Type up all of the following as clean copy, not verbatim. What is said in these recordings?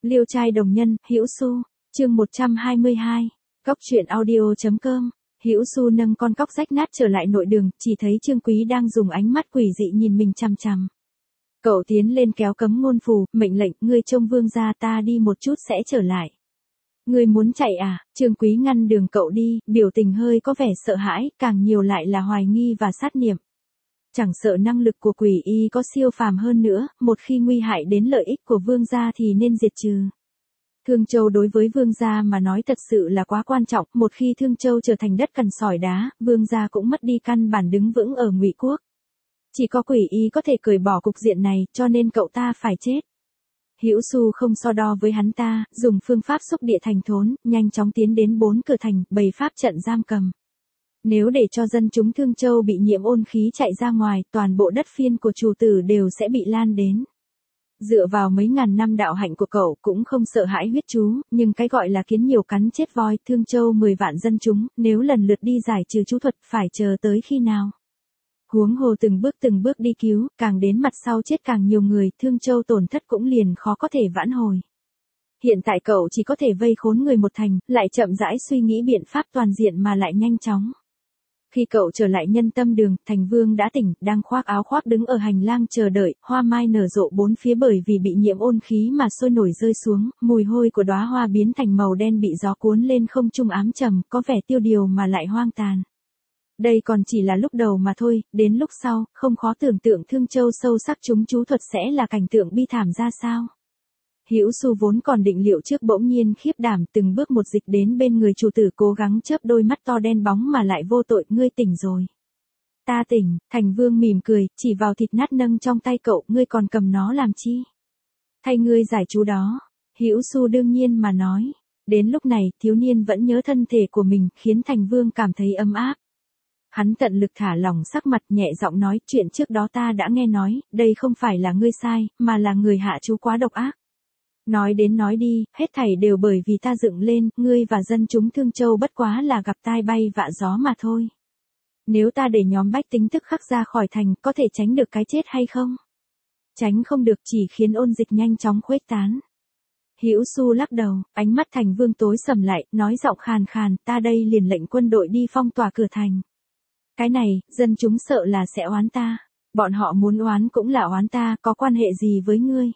Liêu trai đồng nhân, Hữu Xu, chương 122, Góc truyện audio.com. Hữu Xu nâng con cóc rách nát trở lại nội đường, chỉ thấy Trương Quý đang dùng ánh mắt quỷ dị nhìn mình chằm chằm. Cậu tiến lên kéo cấm ngôn phù, mệnh lệnh, ngươi trông vương gia, ta đi một chút sẽ trở lại. Ngươi muốn chạy à? Trương Quý ngăn đường cậu đi, biểu tình hơi có vẻ sợ hãi, càng nhiều lại là hoài nghi và sát niệm. Chẳng sợ năng lực của quỷ y có siêu phàm hơn nữa, một khi nguy hại đến lợi ích của vương gia thì nên diệt trừ. Thương Châu đối với vương gia mà nói thật sự là quá quan trọng, một khi Thương Châu trở thành đất cằn sỏi đá, vương gia cũng mất đi căn bản đứng vững ở Ngụy Quốc. Chỉ có quỷ y có thể cởi bỏ cục diện này, cho nên cậu ta phải chết. Hữu Xu không so đo với hắn ta, dùng phương pháp xúc địa thành thốn, nhanh chóng tiến đến 4 cửa thành, bày pháp trận giam cầm. Nếu để cho dân chúng Thương Châu bị nhiễm ôn khí chạy ra ngoài, toàn bộ đất phiên của chủ tử đều sẽ bị lan đến. Dựa vào mấy ngàn năm đạo hạnh của cậu cũng không sợ hãi huyết chú, nhưng cái gọi là kiến nhiều cắn chết voi, Thương Châu 10 vạn dân chúng, nếu lần lượt đi giải trừ chú thuật phải chờ tới khi nào? Huống hồ từng bước đi cứu, càng đến mặt sau chết càng nhiều người, Thương Châu tổn thất cũng liền khó có thể vãn hồi. Hiện tại cậu chỉ có thể vây khốn người một thành, lại chậm rãi suy nghĩ biện pháp toàn diện mà lại nhanh chóng. Khi cậu trở lại Nhân Tâm Đường, Thành Vương đã tỉnh, đang khoác áo khoác đứng ở hành lang chờ đợi, hoa mai nở rộ bốn phía bởi vì bị nhiễm ôn khí mà sôi nổi rơi xuống, mùi hôi của đóa hoa biến thành màu đen bị gió cuốn lên không trung ám trầm, có vẻ tiêu điều mà lại hoang tàn. Đây còn chỉ là lúc đầu mà thôi, đến lúc sau, không khó tưởng tượng Thương Châu sâu sắc chúng chú thuật sẽ là cảnh tượng bi thảm ra sao. Hữu Xu vốn còn định liệu trước bỗng nhiên khiếp đảm, từng bước một dịch đến bên người chủ tử, cố gắng chớp đôi mắt to đen bóng mà lại vô tội, ngươi tỉnh rồi. Ta tỉnh. Thành Vương mỉm cười, chỉ vào thịt nát nâng trong tay cậu, ngươi còn cầm nó làm chi? Thay ngươi giải chú đó. Hữu Xu đương nhiên mà nói. Đến lúc này, thiếu niên vẫn nhớ thân thể của mình, khiến Thành Vương cảm thấy ấm áp. Hắn tận lực thả lỏng sắc mặt, nhẹ giọng nói, chuyện trước đó ta đã nghe nói, đây không phải là ngươi sai, mà là người hạ chú quá độc ác. Nói đến nói đi, hết thảy đều bởi vì ta dựng lên, ngươi và dân chúng Thương Châu bất quá là gặp tai bay vạ gió mà thôi. Nếu ta để nhóm bách tính tức khắc ra khỏi thành, có thể tránh được cái chết hay không? Tránh không được, chỉ khiến ôn dịch nhanh chóng khuếch tán. Hữu Xu lắc đầu, ánh mắt Thành Vương tối sầm lại, nói giọng khàn khàn, ta đây liền lệnh quân đội đi phong tỏa cửa thành. Cái này, dân chúng sợ là sẽ oán ta. Bọn họ muốn oán cũng là oán ta, có quan hệ gì với ngươi?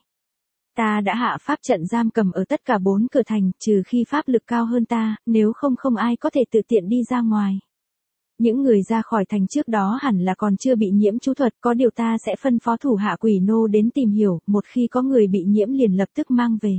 Ta đã hạ pháp trận giam cầm ở tất cả 4 cửa thành, trừ khi pháp lực cao hơn ta, nếu không ai có thể tự tiện đi ra ngoài. Những người ra khỏi thành trước đó hẳn là còn chưa bị nhiễm chú thuật, có điều ta sẽ phân phó thủ hạ quỷ nô đến tìm hiểu, một khi có người bị nhiễm liền lập tức mang về.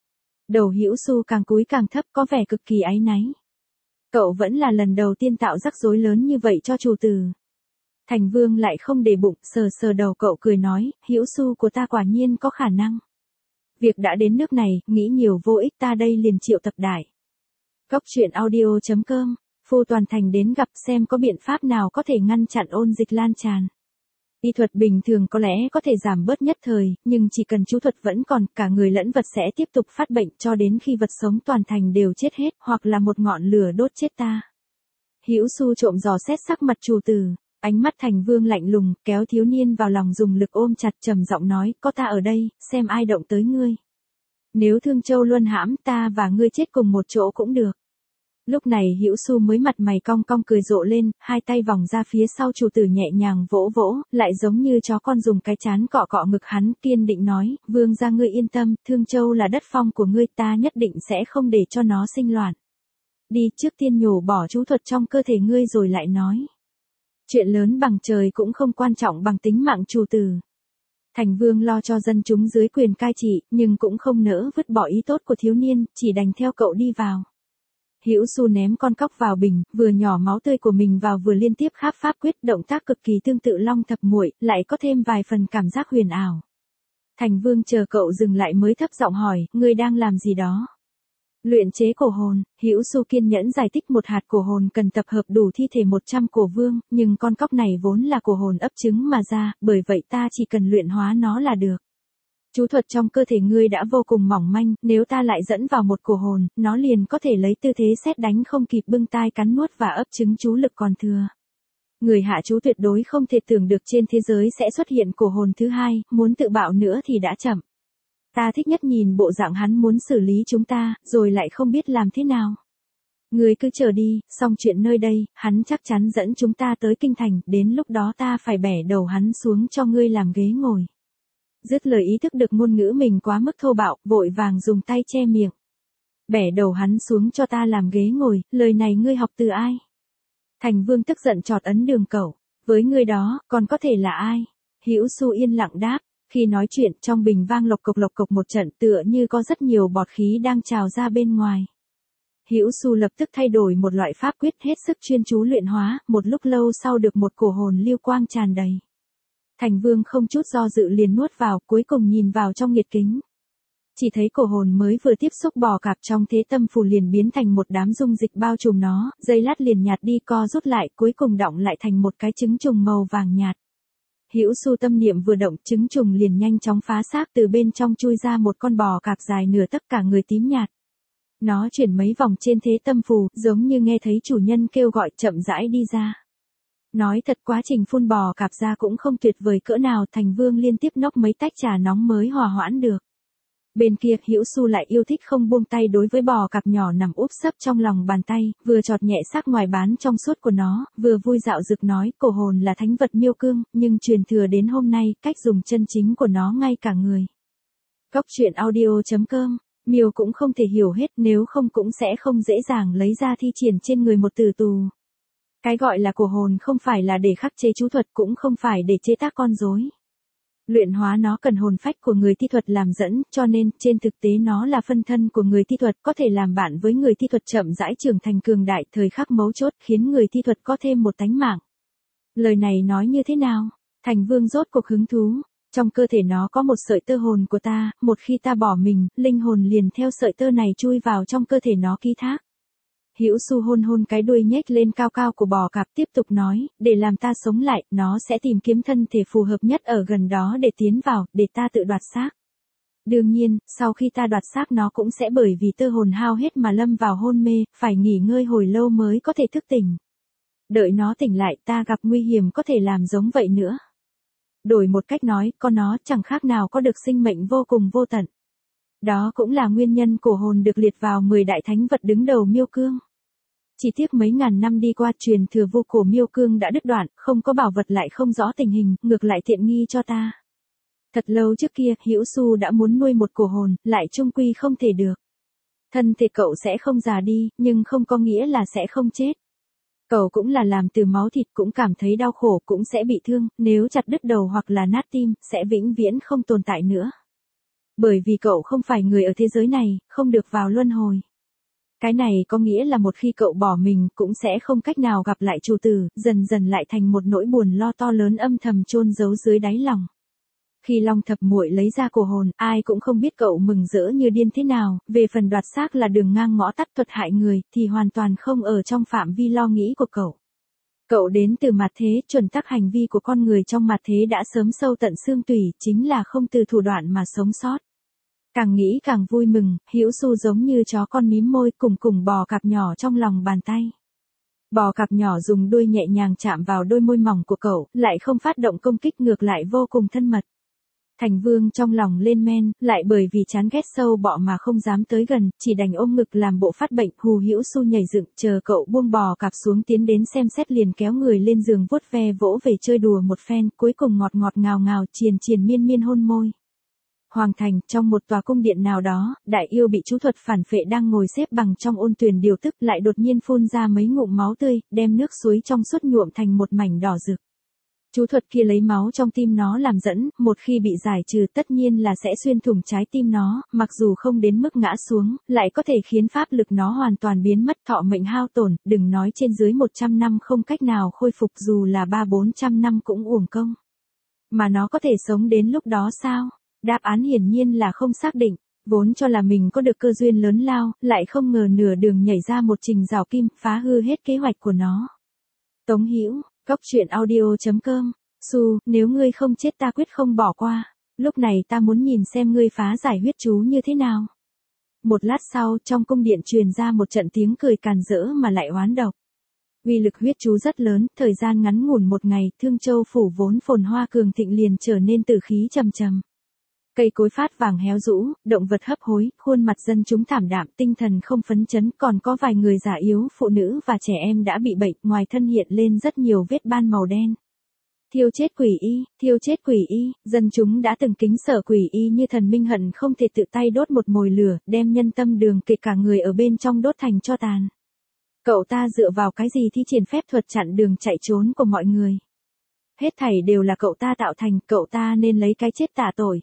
Đầu Hữu Xu càng cúi càng thấp, có vẻ cực kỳ áy náy. Cậu vẫn là lần đầu tiên tạo rắc rối lớn như vậy cho chủ tử. Thành Vương lại không để bụng, sờ đầu cậu cười nói, Hữu Xu của ta quả nhiên có khả năng. Việc đã đến nước này, nghĩ nhiều vô ích, ta đây liền triệu tập đại. Góc truyện audio.com, phu toàn thành đến gặp xem có biện pháp nào có thể ngăn chặn ôn dịch lan tràn. Y thuật bình thường có lẽ có thể giảm bớt nhất thời, nhưng chỉ cần chú thuật vẫn còn, cả người lẫn vật sẽ tiếp tục phát bệnh cho đến khi vật sống toàn thành đều chết hết, hoặc là một ngọn lửa đốt chết ta. Hữu Xu trộm dò xét sắc mặt chủ tử. Ánh mắt Thành Vương lạnh lùng, kéo thiếu niên vào lòng dùng lực ôm chặt, trầm giọng nói, có ta ở đây, xem ai động tới ngươi. Nếu Thương Châu luân hãm, ta và ngươi chết cùng một chỗ cũng được. Lúc này Hữu Xu mới mặt mày cong cong cười rộ lên, hai tay vòng ra phía sau chủ tử nhẹ nhàng vỗ vỗ, lại giống như chó con dùng cái trán cọ cọ ngực hắn, kiên định nói, vương gia ngươi yên tâm, Thương Châu là đất phong của ngươi, ta nhất định sẽ không để cho nó sinh loạn. Đi, trước tiên nhổ bỏ chú thuật trong cơ thể ngươi rồi lại nói. Chuyện lớn bằng trời cũng không quan trọng bằng tính mạng chủ tử. Thành Vương lo cho dân chúng dưới quyền cai trị, nhưng cũng không nỡ vứt bỏ ý tốt của thiếu niên, chỉ đành theo cậu đi vào. Hữu Xu ném con cóc vào bình, vừa nhỏ máu tươi của mình vào vừa liên tiếp kháp pháp quyết, động tác cực kỳ tương tự Long Thập Muội, lại có thêm vài phần cảm giác huyền ảo. Thành Vương chờ cậu dừng lại mới thấp giọng hỏi, ngươi đang làm gì đó? Luyện chế cổ hồn. Hữu Xu kiên nhẫn giải thích, một hạt cổ hồn cần tập hợp đủ thi thể 100 cổ vương, nhưng con cóc này vốn là cổ hồn ấp trứng mà ra, bởi vậy ta chỉ cần luyện hóa nó là được. Chú thuật trong cơ thể ngươi đã vô cùng mỏng manh, nếu ta lại dẫn vào một cổ hồn, nó liền có thể lấy tư thế sét đánh không kịp bưng tai cắn nuốt và ấp trứng chú lực còn thừa. Người hạ chú tuyệt đối không thể tưởng được trên thế giới sẽ xuất hiện cổ hồn thứ hai, muốn tự bạo nữa thì đã chậm. Ta thích nhất nhìn bộ dạng hắn muốn xử lý chúng ta, rồi lại không biết làm thế nào. Ngươi cứ chờ đi, xong chuyện nơi đây, hắn chắc chắn dẫn chúng ta tới kinh thành, đến lúc đó ta phải bẻ đầu hắn xuống cho ngươi làm ghế ngồi. Dứt lời ý thức được ngôn ngữ mình quá mức thô bạo, vội vàng dùng tay che miệng. Bẻ đầu hắn xuống cho ta làm ghế ngồi, lời này ngươi học từ ai? Thành Vương tức giận chọt ấn Đường Cẩu, với ngươi đó, còn có thể là ai? Hữu Xu yên lặng đáp, khi nói chuyện trong bình vang lộc cộc một trận tựa như có rất nhiều bọt khí đang trào ra bên ngoài. Hữu Xu lập tức thay đổi một loại pháp quyết hết sức chuyên chú luyện hóa, một lúc lâu sau được một cổ hồn lưu quang tràn đầy. Thành Vương không chút do dự liền nuốt vào, cuối cùng nhìn vào trong nhiệt kính. Chỉ thấy cổ hồn mới vừa tiếp xúc bò cạp trong thế tâm phù liền biến thành một đám dung dịch bao trùm nó, giây lát liền nhạt đi co rút lại, cuối cùng đọng lại thành một cái trứng trùng màu vàng nhạt. Hữu Xu tâm niệm vừa động, trứng trùng liền nhanh chóng phá xác, từ bên trong chui ra một con bò cạp dài nửa tấc cả người tím nhạt. Nó chuyển mấy vòng trên thế tâm phù, giống như nghe thấy chủ nhân kêu gọi, chậm rãi đi ra. Nói thật, quá trình phun bò cạp ra cũng không tuyệt vời cỡ nào, Thành Vương liên tiếp nốc mấy tách trà nóng mới hòa hoãn được. Bên kia, Hữu Xu lại yêu thích không buông tay đối với bò cạp nhỏ nằm úp sấp trong lòng bàn tay, vừa chọt nhẹ xác ngoài bán trong suốt của nó, vừa vui dạo dực nói, cổ hồn là thánh vật miêu cương, nhưng truyền thừa đến hôm nay, cách dùng chân chính của nó ngay cả người. Góc truyện audio.com, Miêu cũng không thể hiểu hết, nếu không cũng sẽ không dễ dàng lấy ra thi triển trên người một tử tù. Cái gọi là cổ hồn không phải là để khắc chế chú thuật, cũng không phải để chế tác con rối. Luyện hóa nó cần hồn phách của người thi thuật làm dẫn, cho nên, trên thực tế nó là phân thân của người thi thuật, có thể làm bạn với người thi thuật chậm rãi trưởng thành cường đại, thời khắc mấu chốt khiến người thi thuật có thêm một tánh mạng. Lời này nói như thế nào? Thành Vương rốt cuộc hứng thú. Trong cơ thể nó có một sợi tơ hồn của ta, một khi ta bỏ mình, linh hồn liền theo sợi tơ này chui vào trong cơ thể nó ký thác. Hữu Xu hôn hôn cái đuôi nhếch lên cao cao của bò cạp, tiếp tục nói, để làm ta sống lại, nó sẽ tìm kiếm thân thể phù hợp nhất ở gần đó để tiến vào, để ta tự đoạt xác. Đương nhiên, sau khi ta đoạt xác nó cũng sẽ bởi vì tơ hồn hao hết mà lâm vào hôn mê, phải nghỉ ngơi hồi lâu mới có thể thức tỉnh. Đợi nó tỉnh lại, ta gặp nguy hiểm có thể làm giống vậy nữa. Đổi một cách nói, con nó chẳng khác nào có được sinh mệnh vô cùng vô tận. Đó cũng là nguyên nhân cổ hồn được liệt vào 10 đại thánh vật đứng đầu miêu cương. Chỉ tiếc mấy ngàn năm đi qua, truyền thừa vu cổ miêu cương đã đứt đoạn, không có bảo vật lại không rõ tình hình, ngược lại tiện nghi cho ta. Thật lâu trước kia, Hữu Xu đã muốn nuôi một cổ hồn, lại chung quy không thể được. Thân thể cậu sẽ không già đi, nhưng không có nghĩa là sẽ không chết. Cậu cũng là làm từ máu thịt, cũng cảm thấy đau khổ, cũng sẽ bị thương, nếu chặt đứt đầu hoặc là nát tim, sẽ vĩnh viễn không tồn tại nữa. Bởi vì cậu không phải người ở thế giới này, không được vào luân hồi. Cái này có nghĩa là một khi cậu bỏ mình, cũng sẽ không cách nào gặp lại chủ tử, dần dần lại thành một nỗi buồn lo to lớn âm thầm chôn giấu dưới đáy lòng. Khi Long Thập Muội lấy ra cổ hồn, ai cũng không biết cậu mừng rỡ như điên thế nào, về phần đoạt xác là đường ngang ngõ tắt thuật hại người, thì hoàn toàn không ở trong phạm vi lo nghĩ của cậu. Cậu đến từ mặt thế, chuẩn tắc hành vi của con người trong mặt thế đã sớm sâu tận xương tủy, chính là không từ thủ đoạn mà sống sót. Càng nghĩ càng vui mừng, Hữu Xu giống như chó con mím môi, cùng bò cạp nhỏ trong lòng bàn tay. Bò cạp nhỏ dùng đuôi nhẹ nhàng chạm vào đôi môi mỏng của cậu, lại không phát động công kích, ngược lại vô cùng thân mật. Thành Vương trong lòng lên men, lại bởi vì chán ghét sâu bọ mà không dám tới gần, chỉ đành ôm ngực làm bộ phát bệnh, hù Hữu Xu nhảy dựng, chờ cậu buông bò cạp xuống tiến đến xem xét liền kéo người lên giường vuốt ve vỗ về chơi đùa một phen, cuối cùng ngọt ngọt ngào ngào triền miên hôn môi. Hoàng thành, trong một tòa cung điện nào đó, đại yêu bị chú thuật phản phệ đang ngồi xếp bằng trong ôn tuyền điều tức, lại đột nhiên phun ra mấy ngụm máu tươi, đem nước suối trong suốt nhuộm thành một mảnh đỏ rực. Chú thuật kia lấy máu trong tim nó làm dẫn, một khi bị giải trừ tất nhiên là sẽ xuyên thủng trái tim nó, mặc dù không đến mức ngã xuống, lại có thể khiến pháp lực nó hoàn toàn biến mất, thọ mệnh hao tổn, đừng nói trên dưới 100 năm không cách nào khôi phục, dù là 300-400 năm cũng uổng công. Mà nó có thể sống đến lúc đó sao? Đáp án hiển nhiên là không xác định, vốn cho là mình có được cơ duyên lớn lao, lại không ngờ nửa đường nhảy ra một trình rào kim, phá hư hết kế hoạch của nó. Tống Hữu, Góc truyện audio.com, Xu, nếu ngươi không chết ta quyết không bỏ qua, lúc này ta muốn nhìn xem ngươi phá giải huyết chú như thế nào. Một lát sau, trong cung điện truyền ra một trận tiếng cười càn rỡ mà lại oán độc. Uy lực huyết chú rất lớn, thời gian ngắn ngủn một ngày, Thương Châu phủ vốn phồn hoa cường thịnh liền trở nên tử khí trầm trầm. Cây cối phát vàng héo rũ, động vật hấp hối, khuôn mặt dân chúng thảm đạm, tinh thần không phấn chấn, còn có vài người già yếu, phụ nữ và trẻ em đã bị bệnh, ngoài thân hiện lên rất nhiều vết ban màu đen. Thiêu chết quỷ y, thiêu chết quỷ y, dân chúng đã từng kính sợ quỷ y như thần minh, hận không thể tự tay đốt một mồi lửa, đem nhân tâm đường kể cả người ở bên trong đốt thành tro tàn. Cậu ta dựa vào cái gì thi triển phép thuật chặn đường chạy trốn của mọi người? Hết thảy đều là cậu ta tạo thành, cậu ta nên lấy cái chết tạ tội.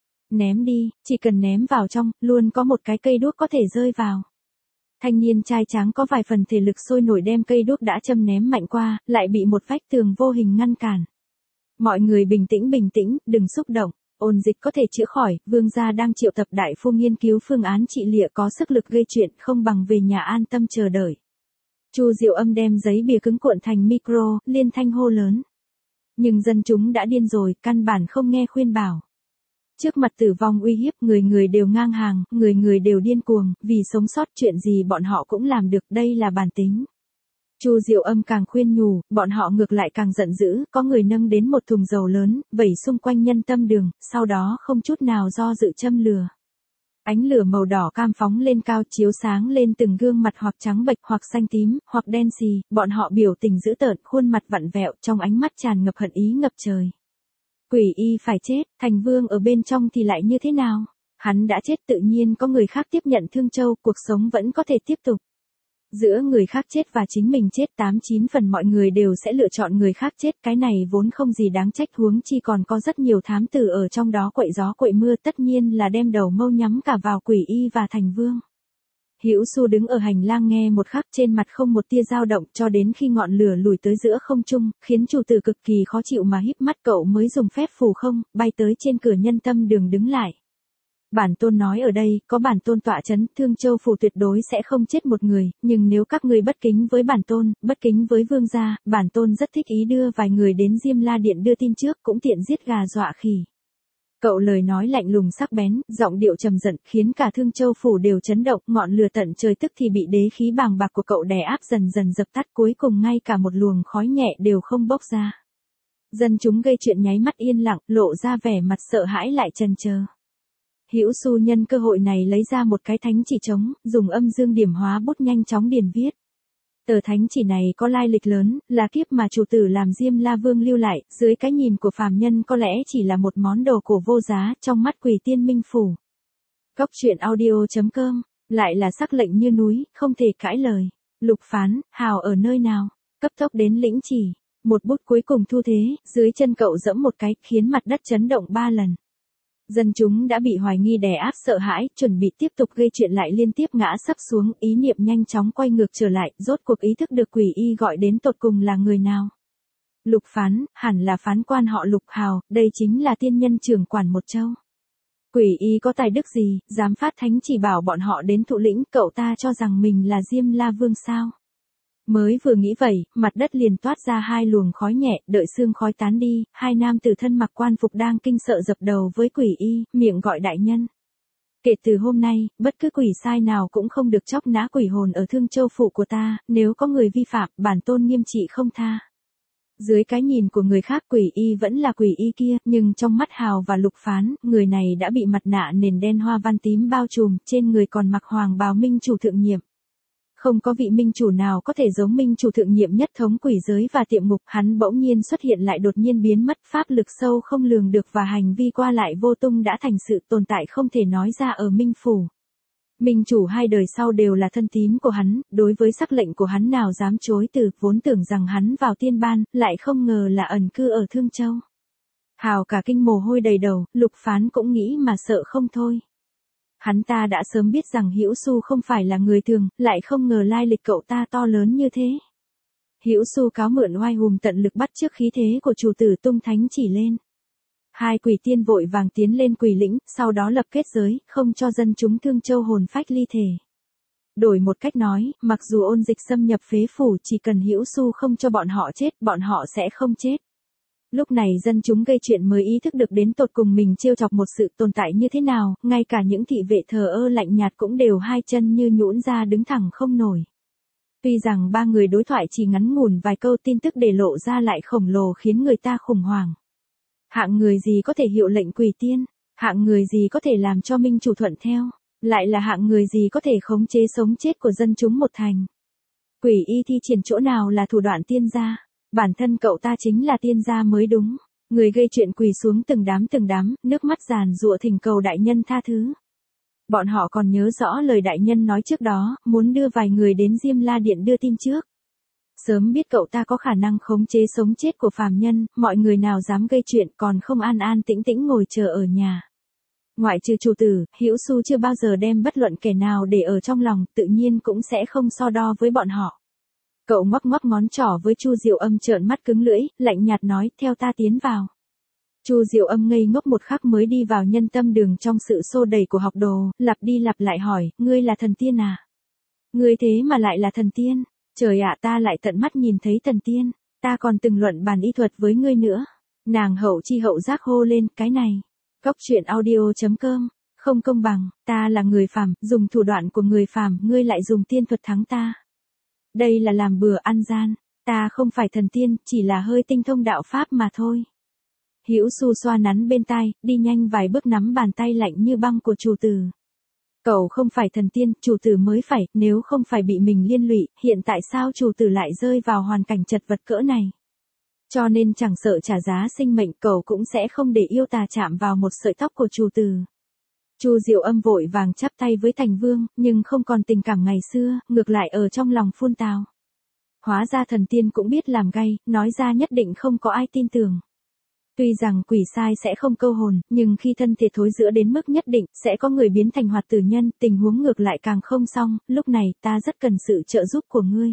Ném đi, chỉ cần ném vào trong, luôn có một cái cây đuốc có thể rơi vào. Thanh niên trai tráng có vài phần thể lực sôi nổi đem cây đuốc đã châm ném mạnh qua, lại bị một vách tường vô hình ngăn cản. Mọi người bình tĩnh, đừng xúc động. Ôn dịch có thể chữa khỏi, vương gia đang triệu tập đại phu nghiên cứu phương án trị liệu, có sức lực gây chuyện, không bằng về nhà an tâm chờ đợi. Chu Diệu Âm đem giấy bìa cứng cuộn thành micro, liên thanh hô lớn. Nhưng dân chúng đã điên rồi, căn bản không nghe khuyên bảo. Trước mặt tử vong uy hiếp, người người đều ngang hàng, người người đều điên cuồng, vì sống sót chuyện gì bọn họ cũng làm được, đây là bản tính. Chu Diệu Âm càng khuyên nhủ, bọn họ ngược lại càng giận dữ, có người nâng đến một thùng dầu lớn, vẩy xung quanh nhân tâm đường, sau đó không chút nào do dự châm lửa. Ánh lửa màu đỏ cam phóng lên cao, chiếu sáng lên từng gương mặt hoặc trắng bệch, hoặc xanh tím, hoặc đen xì, bọn họ biểu tình dữ tợn, khuôn mặt vặn vẹo, trong ánh mắt tràn ngập hận ý ngập trời. Quỷ y phải chết, Thành Vương ở bên trong thì lại như thế nào? Hắn đã chết, tự nhiên có người khác tiếp nhận Thương Châu, cuộc sống vẫn có thể tiếp tục. Giữa người khác chết và chính mình chết, 89 phần mọi người đều sẽ lựa chọn người khác chết, cái này vốn không gì đáng trách, huống chi còn có rất nhiều thám tử ở trong đó quậy gió quậy mưa, tất nhiên là đem đầu mâu nhắm cả vào Quỷ y và Thành Vương. Hữu Xu đứng ở hành lang nghe một khắc, trên mặt không một tia dao động, cho đến khi ngọn lửa lùi tới giữa không trung, khiến chủ tử cực kỳ khó chịu mà híp mắt, cậu mới dùng phép phù không, bay tới trên cửa nhân tâm đường đứng lại. Bản tôn nói ở đây, có bản tôn tọa chấn, Thương Châu phủ tuyệt đối sẽ không chết một người, nhưng nếu các ngươi bất kính với bản tôn, bất kính với vương gia, bản tôn rất thích ý đưa vài người đến Diêm La Điện đưa tin trước, cũng tiện giết gà dọa khỉ. Cậu lời nói lạnh lùng sắc bén, giọng điệu trầm giận, khiến cả Thương Châu phủ đều chấn động, ngọn lửa tận trời tức thì bị đế khí bàng bạc của cậu đè áp dần dần dập tắt, cuối cùng ngay cả một luồng khói nhẹ đều không bốc ra. Dân chúng gây chuyện nháy mắt yên lặng, lộ ra vẻ mặt sợ hãi lại chần chờ. Hữu Xu nhân cơ hội này lấy ra một cái thánh chỉ trống, dùng âm dương điểm hóa bút nhanh chóng điền viết. Tờ thánh chỉ này có lai lịch lớn, là kiếp mà chủ tử làm Diêm La Vương lưu lại, dưới cái nhìn của phàm nhân có lẽ chỉ là một món đồ cổ vô giá, trong mắt Quỷ Tiên Minh Phủ. Góc truyện audio.com, lại là sắc lệnh như núi, không thể cãi lời. Lục Phán, hào ở nơi nào? Cấp tốc đến lĩnh chỉ. Một bút cuối cùng thu thế, dưới chân cậu giẫm một cái, khiến mặt đất chấn động 3 lần. Dân chúng đã bị hoài nghi đè áp sợ hãi, chuẩn bị tiếp tục gây chuyện lại liên tiếp ngã sấp xuống, ý niệm nhanh chóng quay ngược trở lại, rốt cuộc ý thức được Quỷ y gọi đến tột cùng là người nào. Lục Phán, hẳn là phán quan họ Lục Hào, đây chính là tiên nhân trưởng quản một châu. Quỷ y có tài đức gì, dám phát thánh chỉ bảo bọn họ đến thụ lĩnh, cậu ta cho rằng mình là Diêm La Vương sao? Mới vừa nghĩ vậy, mặt đất liền toát ra 2 luồng khói nhẹ, đợi sương khói tán đi, 2 nam tử thân mặc quan phục đang kinh sợ dập đầu với Quỷ y, miệng gọi đại nhân. Kể từ hôm nay, bất cứ quỷ sai nào cũng không được chóc nã quỷ hồn ở Thương Châu phủ của ta, nếu có người vi phạm, bản tôn nghiêm trị không tha. Dưới cái nhìn của người khác, Quỷ y vẫn là Quỷ y kia, nhưng trong mắt Hào và Lục Phán, người này đã bị mặt nạ nền đen hoa văn tím bao trùm, trên người còn mặc hoàng bào minh chủ thượng nhiệm. Không có vị minh chủ nào có thể giống minh chủ thượng nhiệm nhất thống quỷ giới và tiệm ngục, hắn bỗng nhiên xuất hiện lại đột nhiên biến mất, pháp lực sâu không lường được và hành vi qua lại vô tung đã thành sự tồn tại không thể nói ra ở Minh Phủ. Minh chủ 2 đời sau đều là thân tín của hắn, đối với sắc lệnh của hắn nào dám chối từ, vốn tưởng rằng hắn vào tiên ban, lại không ngờ là ẩn cư ở Thương Châu. Hào cả kinh mồ hôi đầy đầu, Lục Phán cũng nghĩ mà sợ không thôi. Hắn ta đã sớm biết rằng Hữu Xu không phải là người thường, lại không ngờ lai lịch cậu ta to lớn như thế. Hữu Xu cáo mượn oai hùng tận lực bắt chước khí thế của chủ tử tung thánh chỉ lên. 2 quỷ tiên vội vàng tiến lên quỷ lĩnh, sau đó lập kết giới, không cho dân chúng Thương Châu hồn phách ly thể. Đổi một cách nói, mặc dù ôn dịch xâm nhập phế phủ, chỉ cần Hữu Xu không cho bọn họ chết, bọn họ sẽ không chết. Lúc này dân chúng gây chuyện mới ý thức được đến tột cùng mình trêu chọc một sự tồn tại như thế nào, ngay cả những thị vệ thờ ơ lạnh nhạt cũng đều 2 chân như nhũn ra đứng thẳng không nổi. Tuy rằng 3 người đối thoại chỉ ngắn ngủn vài câu, tin tức để lộ ra lại khổng lồ khiến người ta khủng hoảng. Hạng người gì có thể hiệu lệnh quỷ tiên? Hạng người gì có thể làm cho minh chủ thuận theo, lại là hạng người gì có thể khống chế sống chết của dân chúng một thành. Quỷ y thi triển chỗ nào là thủ đoạn tiên gia, bản thân cậu ta chính là tiên gia mới đúng. Người gây chuyện quỳ xuống từng đám, nước mắt giàn giụa thỉnh cầu đại nhân tha thứ. Bọn họ còn nhớ rõ lời đại nhân nói trước đó, muốn đưa vài người đến Diêm La Điện đưa tin trước. Sớm biết cậu ta có khả năng khống chế sống chết của phàm nhân, mọi người nào dám gây chuyện còn không an an tĩnh tĩnh ngồi chờ ở nhà. Ngoại trừ chủ tử, Hữu Xu chưa bao giờ đem bất luận kẻ nào để ở trong lòng, tự nhiên cũng sẽ không so đo với bọn họ. Cậu ngoắc ngoắc ngón trỏ với Chu Diệu Âm trợn mắt cứng lưỡi, lạnh nhạt nói, theo ta tiến vào. Chu Diệu Âm ngây ngốc một khắc mới đi vào nhân tâm đường trong sự xô đẩy của học đồ, lặp đi lặp lại hỏi, ngươi là thần tiên à? Ngươi thế mà lại là thần tiên? Trời ạ, ta lại tận mắt nhìn thấy thần tiên, ta còn từng luận bàn y thuật với ngươi nữa. Nàng hậu chi hậu giác hô lên, cái này. Cóc truyện audio.com, không công bằng, ta là người phàm, dùng thủ đoạn của người phàm, ngươi lại dùng tiên thuật thắng ta. Đây là làm bừa ăn gian, ta không phải thần tiên, chỉ là hơi tinh thông đạo pháp mà thôi. Hữu Xu xoa nắn bên tai, đi nhanh vài bước nắm bàn tay lạnh như băng của chủ tử. Cậu không phải thần tiên, chủ tử mới phải, nếu không phải bị mình liên lụy, hiện tại sao chủ tử lại rơi vào hoàn cảnh chật vật cỡ này. Cho nên chẳng sợ trả giá sinh mệnh, cậu cũng sẽ không để yêu tà chạm vào một sợi tóc của chủ tử. Chu Diệu Âm vội vàng chắp tay với Thành Vương, nhưng không còn tình cảm ngày xưa, ngược lại ở trong lòng phun tào. Hóa ra thần tiên cũng biết làm gay, nói ra nhất định không có ai tin tưởng. Tuy rằng quỷ sai sẽ không câu hồn, nhưng khi thân thể thối rữa đến mức nhất định, sẽ có người biến thành hoạt tử nhân, tình huống ngược lại càng không xong, lúc này ta rất cần sự trợ giúp của ngươi.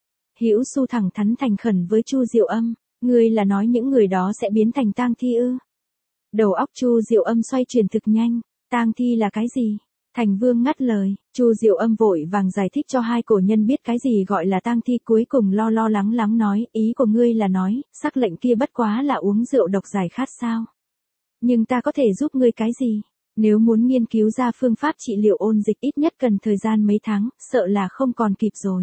Hữu Xu thẳng thắn thành khẩn với Chu Diệu Âm, ngươi là nói những người đó sẽ biến thành tang thi ư? Đầu óc Chu Diệu Âm xoay chuyển thực nhanh, tang thi là cái gì? Thành Vương ngắt lời, Chu Diệu Âm vội vàng giải thích cho hai cổ nhân biết cái gì gọi là tang thi, cuối cùng lo lắng nói, ý của ngươi là nói, sắc lệnh kia bất quá là uống rượu độc giải khát sao? Nhưng ta có thể giúp ngươi cái gì? Nếu muốn nghiên cứu ra phương pháp trị liệu ôn dịch ít nhất cần thời gian mấy tháng, sợ là không còn kịp rồi.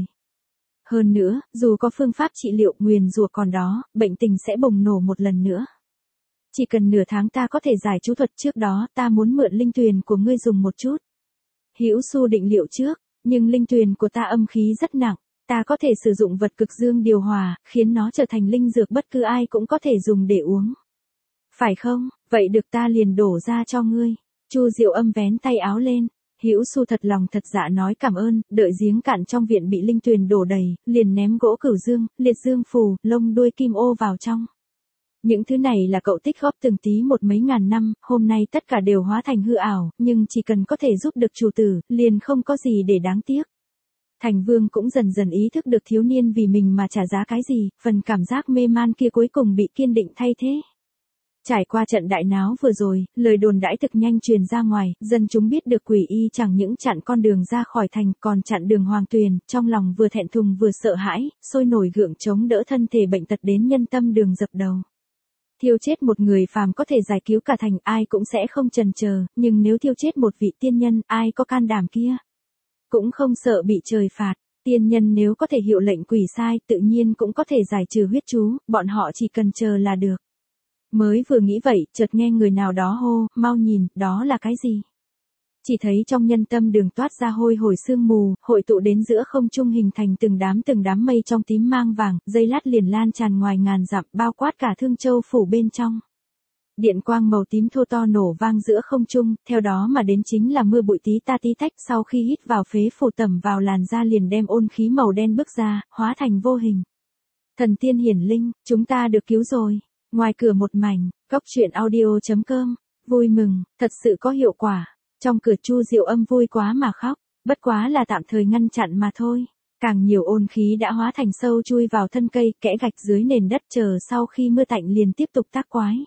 Hơn nữa, dù có phương pháp trị liệu, nguyền rủa còn đó, bệnh tình sẽ bùng nổ một lần nữa. Chỉ cần nửa tháng ta có thể giải chú thuật, trước đó ta muốn mượn linh tuyền của ngươi dùng một chút. Hữu Xu định liệu trước, nhưng linh tuyền của ta âm khí rất nặng, ta có thể sử dụng vật cực dương điều hòa, khiến nó trở thành linh dược bất cứ ai cũng có thể dùng để uống. Phải không? Vậy được, ta liền đổ ra cho ngươi. Chu Diệu Âm vén tay áo lên. Hữu Xu thật lòng thật dạ nói cảm ơn, đợi giếng cạn trong viện bị linh tuyền đổ đầy, liền ném gỗ cửu dương, liệt dương phù, lông đuôi kim ô vào trong. Những thứ này là cậu tích góp từng tí một mấy ngàn năm, hôm nay tất cả đều hóa thành hư ảo, nhưng chỉ cần có thể giúp được chủ tử, liền không có gì để đáng tiếc. Thành Vương cũng dần dần ý thức được thiếu niên vì mình mà trả giá cái gì, phần cảm giác mê man kia cuối cùng bị kiên định thay thế. Trải qua trận đại náo vừa rồi, lời đồn đãi thực nhanh truyền ra ngoài, dân chúng biết được quỷ y chẳng những chặn con đường ra khỏi thành, còn chặn đường Hoàng Tuyền, trong lòng vừa thẹn thùng vừa sợ hãi, sôi nổi gượng chống đỡ thân thể bệnh tật đến nhân tâm đường dập đầu. Thiêu chết một người phàm có thể giải cứu cả thành, ai cũng sẽ không chần chờ, nhưng nếu thiêu chết một vị tiên nhân, ai có can đảm kia? Cũng không sợ bị trời phạt. Tiên nhân nếu có thể hiệu lệnh quỷ sai, tự nhiên cũng có thể giải trừ huyết chú, bọn họ chỉ cần chờ là được. Mới vừa nghĩ vậy, chợt nghe người nào đó hô, mau nhìn, đó là cái gì? Chỉ thấy trong nhân tâm đường toát ra hôi hổi sương mù, hội tụ đến giữa không trung hình thành từng đám mây trong tím mang vàng, dây lát liền lan tràn ngoài ngàn dặm, bao quát cả Thương Châu phủ bên trong. Điện quang màu tím thô to nổ vang giữa không trung, theo đó mà đến chính là mưa bụi tí ta tí tách, sau khi hít vào phế phủ tẩm vào làn da liền đem ôn khí màu đen bước ra, hóa thành vô hình. Thần tiên hiển linh, chúng ta được cứu rồi. Ngoài cửa một mảnh, cóc truyện audio.com, vui mừng, thật sự có hiệu quả. Trong cửa Chu Diệu Âm vui quá mà khóc, bất quá là tạm thời ngăn chặn mà thôi. Càng nhiều ôn khí đã hóa thành sâu chui vào thân cây, kẽ gạch dưới nền đất, chờ sau khi mưa tạnh liền tiếp tục tác quái.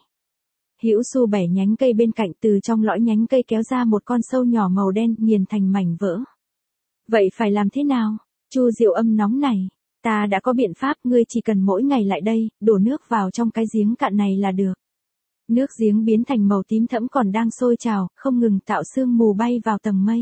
Hữu Xu bẻ nhánh cây bên cạnh, từ trong lõi nhánh cây kéo ra một con sâu nhỏ màu đen, nghiền thành mảnh vỡ. Vậy phải làm thế nào? Chu Diệu Âm nóng nảy. Ta đã có biện pháp, ngươi chỉ cần mỗi ngày lại đây, đổ nước vào trong cái giếng cạn này là được. Nước giếng biến thành màu tím thẫm còn đang sôi trào, không ngừng tạo sương mù bay vào tầng mây.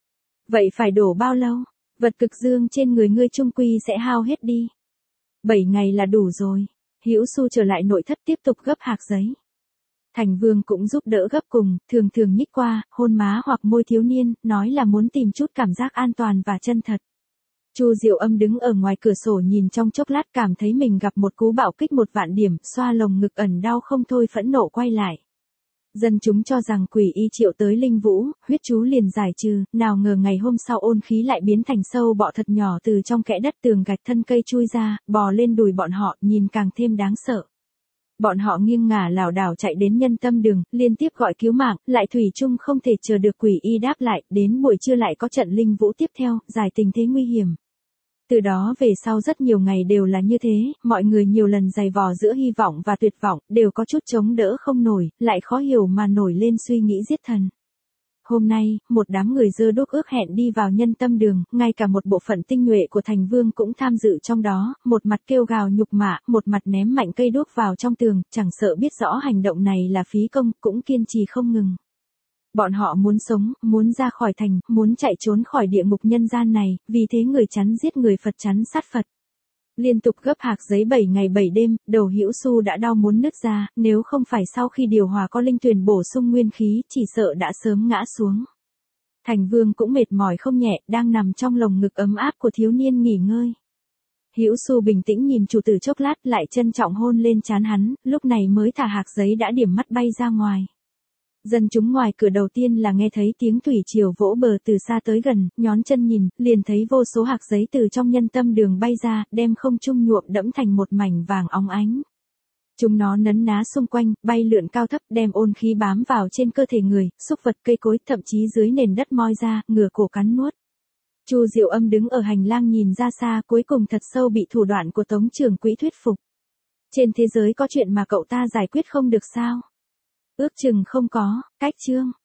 Vậy phải đổ bao lâu? Vật cực dương trên người ngươi chung quy sẽ hao hết đi. 7 ngày là đủ rồi. Hữu Xu trở lại nội thất tiếp tục gấp hạc giấy. Thành Vương cũng giúp đỡ gấp cùng, thường thường nhích qua, hôn má hoặc môi thiếu niên, nói là muốn tìm chút cảm giác an toàn và chân thật. Chu Diệu Âm đứng ở ngoài cửa sổ nhìn trong chốc lát, cảm thấy mình gặp một cú bạo kích 1.000.000 điểm, xoa lồng ngực ẩn đau không thôi, phẫn nộ quay lại. Dân chúng cho rằng quỷ y triệu tới linh vũ, huyết chú liền giải trừ, nào ngờ ngày hôm sau ôn khí lại biến thành sâu bọ thật nhỏ từ trong kẽ đất tường gạch thân cây chui ra, bò lên đùi bọn họ, nhìn càng thêm đáng sợ. Bọn họ nghiêng ngả lảo đảo chạy đến Nhân Tâm Đường, liên tiếp gọi cứu mạng, lại thủy chung không thể chờ được quỷ y đáp lại, đến buổi trưa lại có trận linh vũ tiếp theo, giải tình thế nguy hiểm. Từ đó về sau rất nhiều ngày đều là như thế, mọi người nhiều lần giày vò giữa hy vọng và tuyệt vọng, đều có chút chống đỡ không nổi, lại khó hiểu mà nổi lên suy nghĩ giết thần. Hôm nay, một đám người dơ đuốc ước hẹn đi vào Nhân Tâm Đường, ngay cả một bộ phận tinh nhuệ của Thành Vương cũng tham dự trong đó, một mặt kêu gào nhục mạ, một mặt ném mạnh cây đuốc vào trong tường, chẳng sợ biết rõ hành động này là phí công, cũng kiên trì không ngừng. Bọn họ muốn sống, muốn ra khỏi thành, muốn chạy trốn khỏi địa ngục nhân gian này, vì thế người chắn giết người, Phật chắn sát Phật. Liên tục gấp hạc giấy 7 ngày 7 đêm, đầu Hữu Xu đã đau muốn nứt ra, nếu không phải sau khi điều hòa có linh tuyền bổ sung nguyên khí, chỉ sợ đã sớm ngã xuống. Thành Vương cũng mệt mỏi không nhẹ, đang nằm trong lồng ngực ấm áp của thiếu niên nghỉ ngơi. Hữu Xu bình tĩnh nhìn chủ tử chốc lát, lại trân trọng hôn lên trán hắn, lúc này mới thả hạc giấy đã điểm mắt bay ra ngoài. Dân chúng ngoài cửa đầu tiên là nghe thấy tiếng thủy triều vỗ bờ từ xa tới gần, nhón chân nhìn, liền thấy vô số hạc giấy từ trong Nhân Tâm Đường bay ra, đem không trung nhuộm đẫm thành một mảnh vàng óng ánh. Chúng nó nấn ná xung quanh, bay lượn cao thấp, đem ôn khí bám vào trên cơ thể người, súc vật, cây cối, thậm chí dưới nền đất moi ra, ngửa cổ cắn nuốt. Chu Diệu Âm đứng ở hành lang nhìn ra xa, cuối cùng thật sâu bị thủ đoạn của Tống Trưởng Quỹ thuyết phục. Trên thế giới có chuyện mà cậu ta giải quyết không được sao? Ước chừng không có, cách chương.